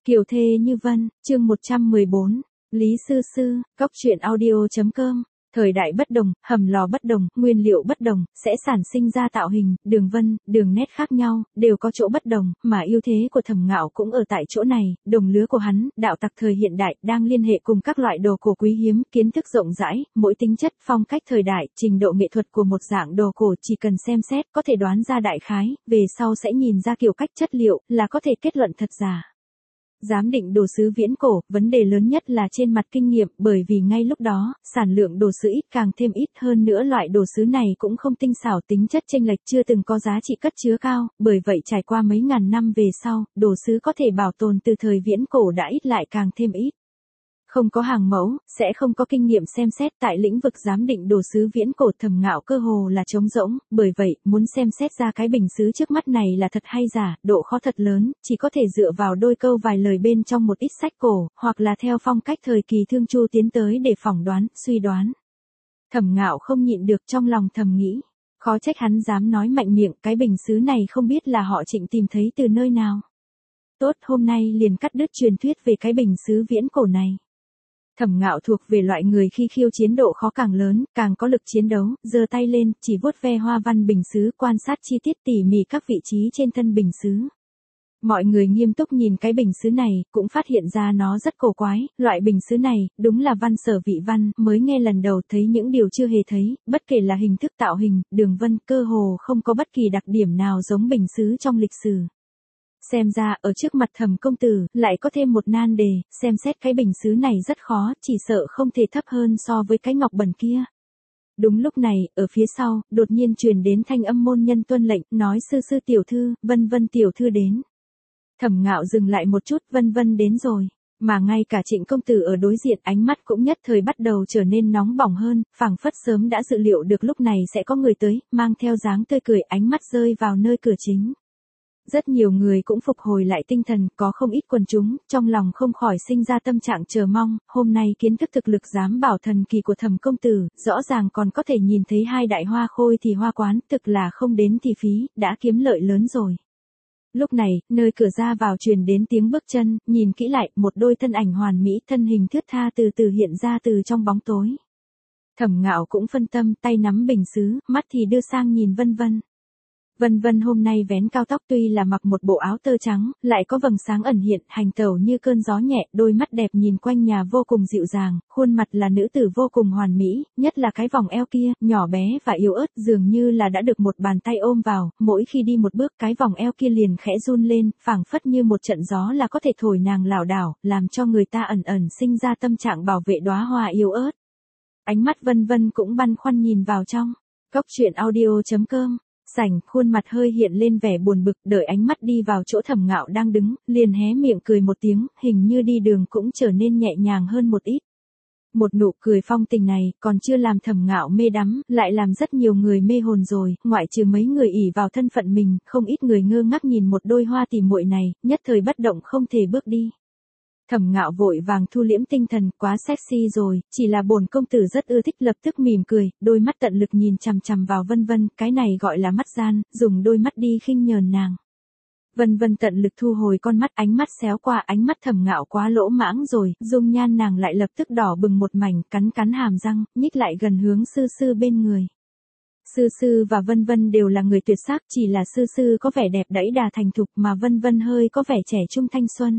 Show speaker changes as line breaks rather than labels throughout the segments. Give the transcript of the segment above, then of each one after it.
Kiều thê như vân, chương 114, Lý Sư Sư, Cóc truyện audio.com. Thời đại bất đồng, hầm lò bất đồng, nguyên liệu bất đồng, sẽ sản sinh ra tạo hình, đường vân, đường nét khác nhau, đều có chỗ bất đồng, mà ưu thế của Thẩm Ngạo cũng ở tại chỗ này, đồng lứa của hắn, đạo tặc thời hiện đại, đang liên hệ cùng các loại đồ cổ quý hiếm, kiến thức rộng rãi, mỗi tính chất, phong cách thời đại, trình độ nghệ thuật của một dạng đồ cổ chỉ cần xem xét, có thể đoán ra đại khái, về sau sẽ nhìn ra kiểu cách chất liệu, là có thể kết luận thật giả. Giám định đồ sứ viễn cổ, vấn đề lớn nhất là trên mặt kinh nghiệm, bởi vì ngay lúc đó, sản lượng đồ sứ ít càng thêm ít hơn nữa, loại đồ sứ này cũng không tinh xảo, tính chất chênh lệch chưa từng có giá trị cất chứa cao, bởi vậy trải qua mấy ngàn năm về sau, đồ sứ có thể bảo tồn từ thời viễn cổ đã ít lại càng thêm ít. Không có hàng mẫu, sẽ không có kinh nghiệm xem xét, tại lĩnh vực giám định đồ sứ viễn cổ Thẩm Ngạo cơ hồ là trống rỗng, bởi vậy, muốn xem xét ra cái bình sứ trước mắt này là thật hay giả, độ khó thật lớn, chỉ có thể dựa vào đôi câu vài lời bên trong một ít sách cổ, hoặc là theo phong cách thời kỳ Thương Chu tiến tới để phỏng đoán, suy đoán. Thẩm Ngạo không nhịn được trong lòng thầm nghĩ, khó trách hắn dám nói mạnh miệng, cái bình sứ này không biết là họ Trịnh tìm thấy từ nơi nào. Tốt, hôm nay liền cắt đứt truyền thuyết về cái bình sứ viễn cổ này. Thẩm Ngạo thuộc về loại người khi khiêu chiến độ khó càng lớn, càng có lực chiến đấu, giơ tay lên, chỉ vuốt ve hoa văn bình sứ, quan sát chi tiết tỉ mỉ các vị trí trên thân bình sứ. Mọi người nghiêm túc nhìn cái bình sứ này, cũng phát hiện ra nó rất cổ quái, loại bình sứ này, đúng là văn sở vị văn, mới nghe lần đầu thấy những điều chưa hề thấy, bất kể là hình thức tạo hình, đường vân, cơ hồ không có bất kỳ đặc điểm nào giống bình sứ trong lịch sử. Xem ra, ở trước mặt Thẩm công tử, lại có thêm một nan đề, xem xét cái bình sứ này rất khó, chỉ sợ không thể thấp hơn so với cái ngọc bẩn kia. Đúng lúc này, ở phía sau, đột nhiên truyền đến thanh âm môn nhân tuân lệnh, nói sư sư tiểu thư, vân vân tiểu thư đến. Thẩm Ngạo dừng lại một chút, vân vân đến rồi. Mà ngay cả Trịnh công tử ở đối diện, ánh mắt cũng nhất thời bắt đầu trở nên nóng bỏng hơn, phảng phất sớm đã dự liệu được lúc này sẽ có người tới, mang theo dáng tươi cười, ánh mắt rơi vào nơi cửa chính. Rất nhiều người cũng phục hồi lại tinh thần, có không ít quần chúng, trong lòng không khỏi sinh ra tâm trạng chờ mong, hôm nay kiến thức thực lực giám bảo thần kỳ của Thẩm công tử, rõ ràng còn có thể nhìn thấy hai đại hoa khôi thì hoa quán, thực là không đến thì phí, đã kiếm lợi lớn rồi. Lúc này, nơi cửa ra vào truyền đến tiếng bước chân, nhìn kỹ lại, một đôi thân ảnh hoàn mỹ, thân hình thướt tha từ từ hiện ra từ trong bóng tối. Thẩm Ngạo cũng phân tâm, tay nắm bình sứ, mắt thì đưa sang nhìn vân vân. Vân vân hôm nay vén cao tóc, tuy là mặc một bộ áo tơ trắng, lại có vầng sáng ẩn hiện, hành tẩu như cơn gió nhẹ, đôi mắt đẹp nhìn quanh nhà vô cùng dịu dàng, khuôn mặt là nữ tử vô cùng hoàn mỹ, nhất là cái vòng eo kia, nhỏ bé và yếu ớt, dường như là đã được một bàn tay ôm vào, mỗi khi đi một bước cái vòng eo kia liền khẽ run lên, phảng phất như một trận gió là có thể thổi nàng lảo đảo, làm cho người ta ẩn ẩn sinh ra tâm trạng bảo vệ đóa hoa yếu ớt. Ánh mắt vân vân cũng băn khoăn nhìn vào trong. Cóc truyện audio.com. Sảnh, khuôn mặt hơi hiện lên vẻ buồn bực, đợi ánh mắt đi vào chỗ Thẩm Ngạo đang đứng, liền hé miệng cười một tiếng, hình như đi đường cũng trở nên nhẹ nhàng hơn một ít. Một nụ cười phong tình này, còn chưa làm Thẩm Ngạo mê đắm, lại làm rất nhiều người mê hồn rồi, ngoại trừ mấy người ỷ vào thân phận mình, không ít người ngơ ngác nhìn một đôi hoa tỉ muội này, nhất thời bất động không thể bước đi. Thẩm Ngạo vội vàng thu liễm tinh thần, quá sexy rồi, chỉ là bổn công tử rất ưa thích, lập tức mỉm cười, đôi mắt tận lực nhìn chằm chằm vào vân vân, cái này gọi là mắt gian, dùng đôi mắt đi khinh nhờn nàng. Vân vân tận lực thu hồi con mắt, ánh mắt xéo qua, ánh mắt Thẩm Ngạo quá lỗ mãng rồi, dung nhan nàng lại lập tức đỏ bừng một mảnh, cắn cắn hàm răng, nhích lại gần hướng sư sư bên người. Sư sư và vân vân đều là người tuyệt sắc, chỉ là sư sư có vẻ đẹp đẫy đà thành thục, mà vân vân hơi có vẻ trẻ trung thanh xuân.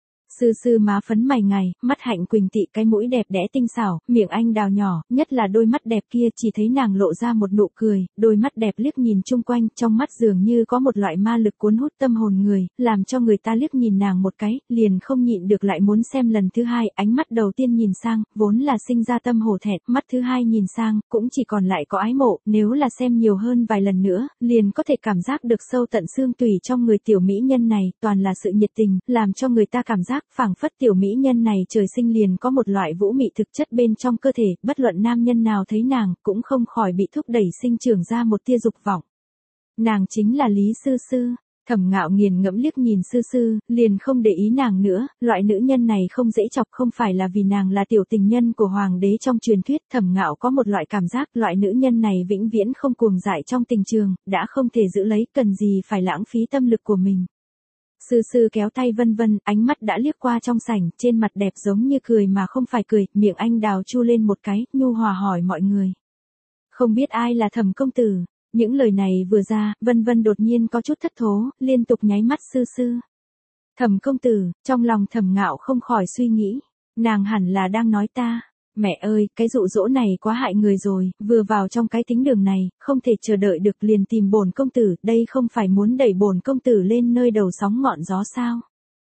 Sư sư má phấn mày ngài, mắt hạnh quỳnh tị, cái mũi đẹp đẽ tinh xảo, miệng anh đào nhỏ, nhất là đôi mắt đẹp kia, chỉ thấy nàng lộ ra một nụ cười, đôi mắt đẹp liếc nhìn chung quanh, trong mắt dường như có một loại ma lực cuốn hút tâm hồn người, làm cho người ta liếc nhìn nàng một cái, liền không nhịn được lại muốn xem lần thứ hai, ánh mắt đầu tiên nhìn sang, vốn là sinh ra tâm hổ thẹn, mắt thứ hai nhìn sang, cũng chỉ còn lại có ái mộ, nếu là xem nhiều hơn vài lần nữa, liền có thể cảm giác được sâu tận xương tủy trong người tiểu mỹ nhân này, toàn là sự nhiệt tình, làm cho người ta cảm giác phảng phất tiểu mỹ nhân này trời sinh liền có một loại vũ mị thực chất bên trong cơ thể, bất luận nam nhân nào thấy nàng, cũng không khỏi bị thúc đẩy sinh trưởng ra một tia dục vọng. Nàng chính là Lý Sư Sư. Thẩm Ngạo nghiền ngẫm liếc nhìn Sư Sư, liền không để ý nàng nữa, loại nữ nhân này không dễ chọc, không phải là vì nàng là tiểu tình nhân của hoàng đế trong truyền thuyết, Thẩm Ngạo có một loại cảm giác, loại nữ nhân này vĩnh viễn không cuồng dại trong tình trường, đã không thể giữ lấy, cần gì phải lãng phí tâm lực của mình. Sư sư kéo tay Vân Vân, ánh mắt đã liếc qua trong sảnh, trên mặt đẹp giống như cười mà không phải cười, miệng anh đào chu lên một cái, nhu hòa hỏi mọi người. Không biết ai là Thẩm công tử. Những lời này vừa ra, Vân Vân đột nhiên có chút thất thố, liên tục nháy mắt sư sư. Thẩm công tử, trong lòng Thẩm Ngạo không khỏi suy nghĩ, nàng hẳn là đang nói ta. Mẹ ơi, cái dụ dỗ này quá hại người rồi, vừa vào trong cái tính đường này, không thể chờ đợi được liền tìm bổn công tử, đây không phải muốn đẩy bổn công tử lên nơi đầu sóng ngọn gió sao?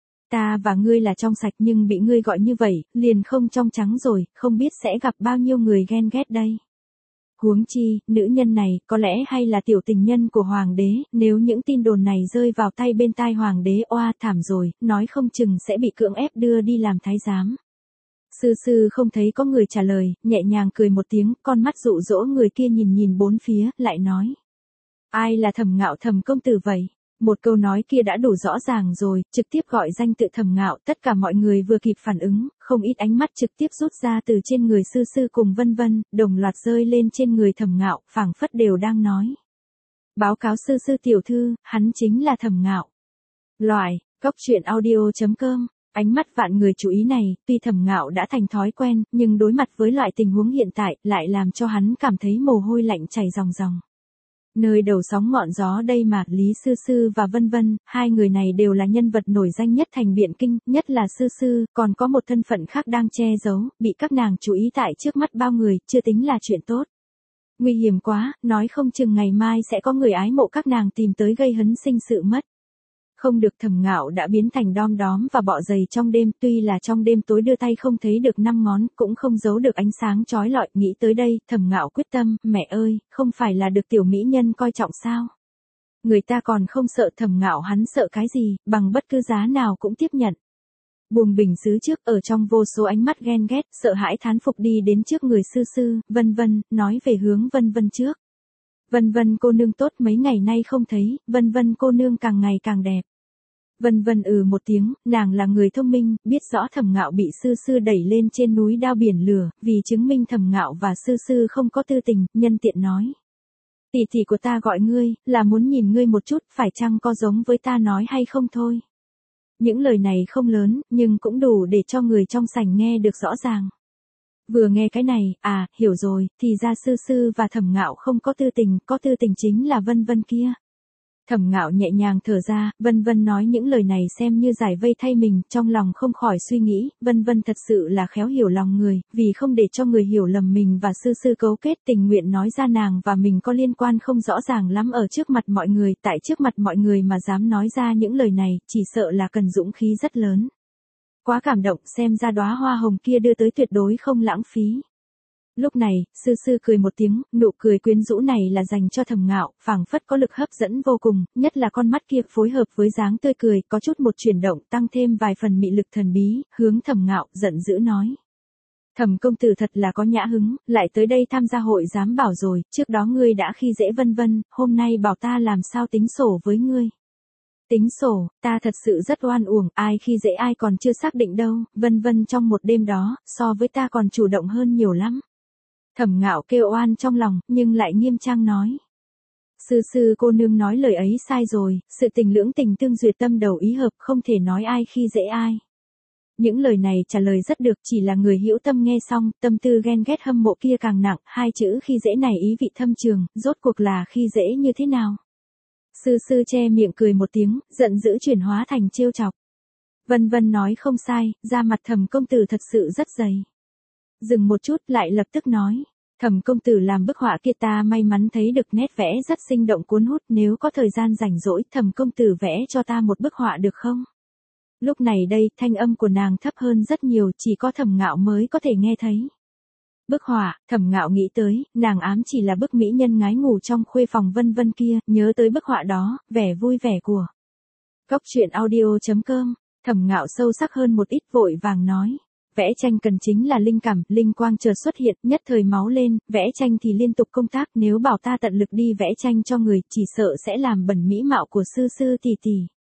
Ta và ngươi là trong sạch nhưng bị ngươi gọi như vậy, liền không trong trắng rồi, không biết sẽ gặp bao nhiêu người ghen ghét đây. Huống chi, nữ nhân này, có lẽ hay là tiểu tình nhân của hoàng đế, nếu những tin đồn này rơi vào tay bên tai hoàng đế oa thảm rồi, nói không chừng sẽ bị cưỡng ép đưa đi làm thái giám. Sư sư không thấy có người trả lời, nhẹ nhàng cười một tiếng, con mắt dụ dỗ người kia nhìn nhìn bốn phía, lại nói. Ai là Thẩm Ngạo Thẩm công tử vậy? Một câu nói kia đã đủ rõ ràng rồi, trực tiếp gọi danh tự Thẩm Ngạo, tất cả mọi người vừa kịp phản ứng, không ít ánh mắt trực tiếp rút ra từ trên người sư sư cùng Vân Vân, đồng loạt rơi lên trên người Thẩm Ngạo, phảng phất đều đang nói. Báo cáo sư sư tiểu thư, hắn chính là Thẩm Ngạo. Loại, goctruyện audio.com. Ánh mắt vạn người chú ý này, tuy Thẩm Ngạo đã thành thói quen, nhưng đối mặt với loại tình huống hiện tại, lại làm cho hắn cảm thấy mồ hôi lạnh chảy ròng ròng. Nơi đầu sóng ngọn gió đây mà, Lý Sư Sư và Vân Vân, hai người này đều là nhân vật nổi danh nhất thành Biện Kinh, nhất là Sư Sư, còn có một thân phận khác đang che giấu, bị các nàng chú ý tại trước mắt bao người, chưa tính là chuyện tốt. Nguy hiểm quá, nói không chừng ngày mai sẽ có người ái mộ các nàng tìm tới gây hấn sinh sự mất. Không được, Thẩm Ngạo đã biến thành đom đóm và bọ dày trong đêm, tuy là trong đêm tối đưa tay không thấy được 5 ngón, cũng không giấu được ánh sáng chói lọi, nghĩ tới đây, Thẩm Ngạo quyết tâm, mẹ ơi, không phải là được tiểu mỹ nhân coi trọng sao? Người ta còn không sợ Thẩm Ngạo, hắn sợ cái gì, bằng bất cứ giá nào cũng tiếp nhận. Buồng bình xứ trước, ở trong vô số ánh mắt ghen ghét, sợ hãi thán phục đi đến trước người sư sư, Vân Vân, nói về hướng Vân Vân trước. Vân Vân cô nương tốt, mấy ngày nay không thấy, Vân Vân cô nương càng ngày càng đẹp. Vân Vân một tiếng, nàng là người thông minh, biết rõ Thẩm Ngạo bị sư sư đẩy lên trên núi đao biển lửa, vì chứng minh Thẩm Ngạo và sư sư không có tư tình, nhân tiện nói. Tỷ tỷ của ta gọi ngươi, là muốn nhìn ngươi một chút, phải chăng có giống với ta nói hay không thôi. Những lời này không lớn, nhưng cũng đủ để cho người trong sảnh nghe được rõ ràng. Vừa nghe cái này, hiểu rồi, thì ra sư sư và Thẩm Ngạo không có tư tình chính là Vân Vân kia. Thẩm Ngạo nhẹ nhàng thở ra, Vân Vân nói những lời này xem như giải vây thay mình, trong lòng không khỏi suy nghĩ, Vân Vân thật sự là khéo hiểu lòng người, vì không để cho người hiểu lầm mình và sư sư cấu kết, tình nguyện nói ra nàng và mình có liên quan không rõ ràng lắm ở trước mặt mọi người, tại trước mặt mọi người mà dám nói ra những lời này, chỉ sợ là cần dũng khí rất lớn. Quá cảm động, xem ra đóa hoa hồng kia đưa tới tuyệt đối không lãng phí. Lúc này, sư sư cười một tiếng, nụ cười quyến rũ này là dành cho Thẩm Ngạo, phảng phất có lực hấp dẫn vô cùng, nhất là con mắt kia phối hợp với dáng tươi cười, có chút một chuyển động, tăng thêm vài phần mị lực thần bí, hướng Thẩm Ngạo, giận dữ nói. Thẩm công tử thật là có nhã hứng, lại tới đây tham gia hội giám bảo rồi, trước đó ngươi đã khi dễ Vân Vân, hôm nay bảo ta làm sao tính sổ với ngươi. Tính sổ, ta thật sự rất oan uổng, ai khi dễ ai còn chưa xác định đâu, Vân Vân trong một đêm đó, so với ta còn chủ động hơn nhiều lắm. Thẩm Ngạo kêu oan trong lòng, nhưng lại nghiêm trang nói. Sư sư cô nương nói lời ấy sai rồi, sự tình lưỡng tình tương duyệt tâm đầu ý hợp, không thể nói ai khi dễ ai. Những lời này trả lời rất được, chỉ là người hữu tâm nghe xong, tâm tư ghen ghét hâm mộ kia càng nặng, hai chữ khi dễ này ý vị thâm trường, rốt cuộc là khi dễ như thế nào? Sư sư che miệng cười một tiếng, giận dữ chuyển hóa thành trêu chọc. Vân Vân nói không sai, da mặt Thẩm công tử thật sự rất dày. Dừng một chút lại lập tức nói. Thẩm công tử làm bức họa kia ta may mắn thấy được nét vẽ rất sinh động cuốn hút, nếu có thời gian rảnh rỗi Thẩm công tử vẽ cho ta một bức họa được không? Lúc này đây, thanh âm của nàng thấp hơn rất nhiều, chỉ có Thẩm Ngạo mới có thể nghe thấy. Bức họa, Thẩm Ngạo nghĩ tới, nàng ám chỉ là bức mỹ nhân ngái ngủ trong khuê phòng Vân Vân kia, nhớ tới bức họa đó, vẻ vui vẻ của. Goctruyện audio.com, Thẩm Ngạo sâu sắc hơn một ít vội vàng nói. Vẽ tranh cần chính là linh cảm, linh quang chợt xuất hiện, nhất thời máu lên, vẽ tranh thì liên tục công tác, nếu bảo ta tận lực đi vẽ tranh cho người, chỉ sợ sẽ làm bẩn mỹ mạo của sư sư tỷ tỷ.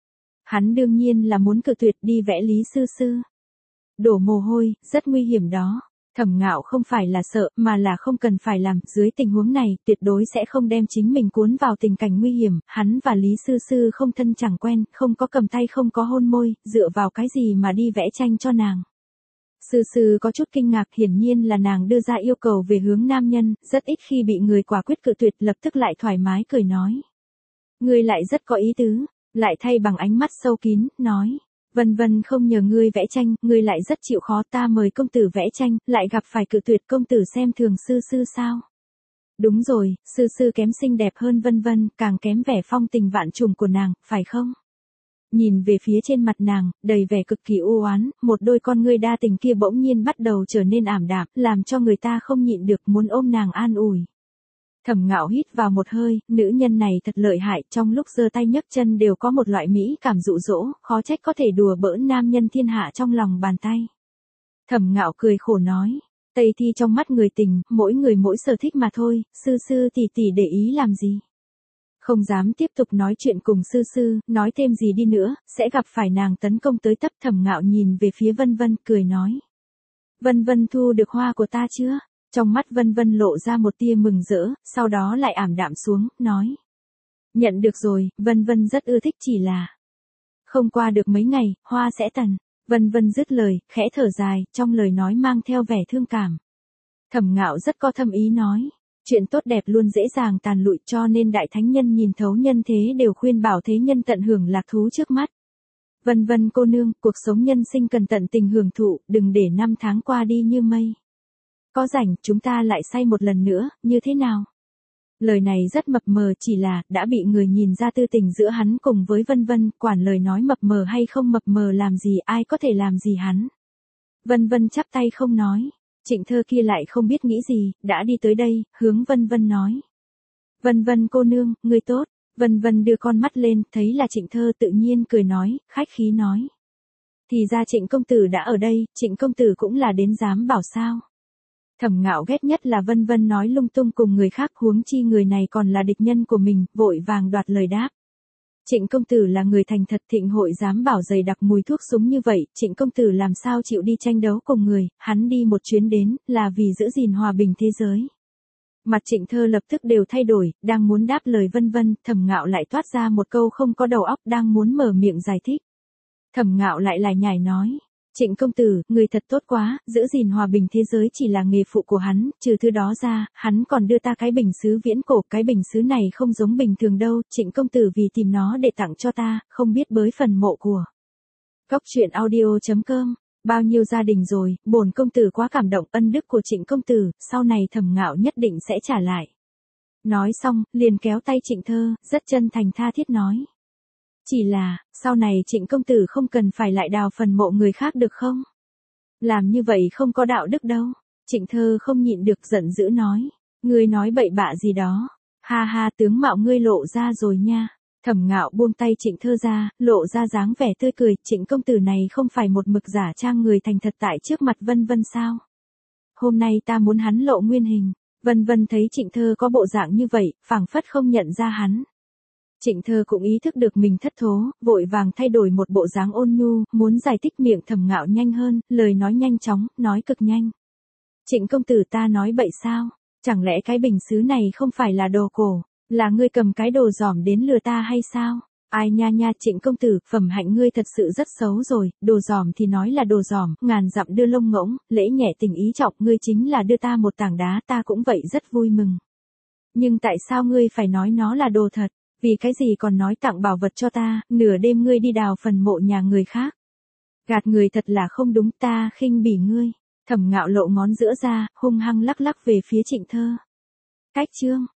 Hắn đương nhiên là muốn cự tuyệt đi vẽ Lý sư sư. Đổ mồ hôi, rất nguy hiểm đó. Thẩm Ngạo không phải là sợ, mà là không cần phải làm, dưới tình huống này, tuyệt đối sẽ không đem chính mình cuốn vào tình cảnh nguy hiểm, hắn và Lý Sư Sư không thân chẳng quen, không có cầm tay không có hôn môi, dựa vào cái gì mà đi vẽ tranh cho nàng. Sư Sư có chút kinh ngạc, hiển nhiên là nàng đưa ra yêu cầu về hướng nam nhân, rất ít khi bị người quả quyết cự tuyệt, lập tức lại thoải mái cười nói. Ngươi lại rất có ý tứ, lại thay bằng ánh mắt sâu kín, nói. Vân Vân không nhờ ngươi vẽ tranh, ngươi lại rất chịu khó, ta mời công tử vẽ tranh, lại gặp phải cự tuyệt, công tử xem thường Sư Sư sao? Đúng rồi, Sư Sư kém xinh đẹp hơn Vân Vân, càng kém vẻ phong tình vạn trùng của nàng, phải không? Nhìn về phía trên mặt nàng, đầy vẻ cực kỳ u oán, một đôi con ngươi đa tình kia bỗng nhiên bắt đầu trở nên ảm đạm, làm cho người ta không nhịn được muốn ôm nàng an ủi. Thẩm Ngạo hít vào một hơi, nữ nhân này thật lợi hại, trong lúc giơ tay nhấc chân đều có một loại mỹ cảm dụ dỗ, khó trách có thể đùa bỡn nam nhân thiên hạ trong lòng bàn tay. Thẩm Ngạo cười khổ nói, Tây Thi trong mắt người tình, mỗi người mỗi sở thích mà thôi, Sư Sư tỷ tỷ để ý làm gì? Không dám tiếp tục nói chuyện cùng Sư Sư, nói thêm gì đi nữa, sẽ gặp phải nàng tấn công tới tấp. Thẩm Ngạo nhìn về phía Vân Vân, cười nói. Vân Vân thu được hoa của ta chưa? Trong mắt Vân Vân lộ ra một tia mừng rỡ, sau đó lại ảm đạm xuống, nói. Nhận được rồi, Vân Vân rất ưa thích, chỉ là không qua được mấy ngày, hoa sẽ tàn. Vân Vân dứt lời, khẽ thở dài, trong lời nói mang theo vẻ thương cảm. Thẩm Ngạo rất có thâm ý nói. Chuyện tốt đẹp luôn dễ dàng tàn lụi, cho nên đại thánh nhân nhìn thấu nhân thế đều khuyên bảo thế nhân tận hưởng lạc thú trước mắt. Vân Vân cô nương, cuộc sống nhân sinh cần tận tình hưởng thụ, đừng để năm tháng qua đi như mây. Có rảnh, chúng ta lại say một lần nữa, như thế nào? Lời này rất mập mờ, chỉ là, đã bị người nhìn ra tư tình giữa hắn cùng với Vân Vân, quản lời nói mập mờ hay không mập mờ làm gì, ai có thể làm gì hắn. Vân Vân chắp tay không nói. Trịnh Thơ kia lại không biết nghĩ gì, đã đi tới đây, hướng Vân Vân nói. Vân Vân cô nương, người tốt. Vân Vân đưa con mắt lên, thấy là Trịnh Thơ tự nhiên cười nói, khách khí nói. Thì ra Trịnh công tử đã ở đây, Trịnh công tử cũng là đến dám bảo sao. Thẩm Ngạo ghét nhất là Vân Vân nói lung tung cùng người khác, huống chi người này còn là địch nhân của mình, vội vàng đoạt lời đáp. Trịnh công tử là người thành thật, thịnh hội dám bảo dày đặc mùi thuốc súng như vậy, Trịnh công tử làm sao chịu đi tranh đấu cùng người, hắn đi một chuyến đến, là vì giữ gìn hòa bình thế giới. Mặt Trịnh Thơ lập tức đều thay đổi, đang muốn đáp lời Vân Vân, Thẩm Ngạo lại toát ra một câu không có đầu óc, đang muốn mở miệng giải thích. Thẩm Ngạo lại lải nhải nói. Trịnh công tử, người thật tốt quá, giữ gìn hòa bình thế giới chỉ là nghề phụ của hắn, trừ thứ đó ra, hắn còn đưa ta cái bình sứ viễn cổ, cái bình sứ này không giống bình thường đâu, Trịnh công tử vì tìm nó để tặng cho ta, không biết bới phần mộ của. Góc truyện audio.com, bao nhiêu gia đình rồi, bổn công tử quá cảm động, ân đức của Trịnh công tử, sau này Thẩm Ngạo nhất định sẽ trả lại. Nói xong, liền kéo tay Trịnh Thơ, rất chân thành tha thiết nói. Chỉ là, sau này Trịnh công tử không cần phải lại đào phần mộ người khác được không? Làm như vậy không có đạo đức đâu. Trịnh Thơ không nhịn được giận dữ nói. Ngươi nói bậy bạ gì đó. Ha ha, tướng mạo ngươi lộ ra rồi nha. Thẩm Ngạo buông tay Trịnh Thơ ra, lộ ra dáng vẻ tươi cười. Trịnh công tử này không phải một mực giả trang người thành thật tại trước mặt Vân Vân sao? Hôm nay ta muốn hắn lộ nguyên hình. Vân Vân thấy Trịnh Thơ có bộ dạng như vậy, phảng phất không nhận ra hắn. Trịnh Thơ cũng ý thức được mình thất thố, vội vàng thay đổi một bộ dáng ôn nhu, muốn giải thích miệng Thẩm Ngạo nhanh hơn, lời nói nhanh chóng, nói cực nhanh. Trịnh công tử ta nói bậy sao? Chẳng lẽ cái bình sứ này không phải là đồ cổ, là ngươi cầm cái đồ giỏm đến lừa ta hay sao? Ai nha nha Trịnh công tử, phẩm hạnh ngươi thật sự rất xấu rồi, đồ giỏm thì nói là đồ giỏm, ngàn dặm đưa lông ngỗng, lễ nhẹ tình ý trọng, ngươi chính là đưa ta một tảng đá, ta cũng vậy rất vui mừng. Nhưng tại sao ngươi phải nói nó là đồ thật? Vì cái gì còn nói tặng bảo vật cho ta, nửa đêm ngươi đi đào phần mộ nhà người khác. Gạt người thật là không đúng, ta khinh bỉ ngươi. Thẩm Ngạo lộ ngón giữa ra, hung hăng lắc lắc về phía Trịnh Thơ. Cách chương.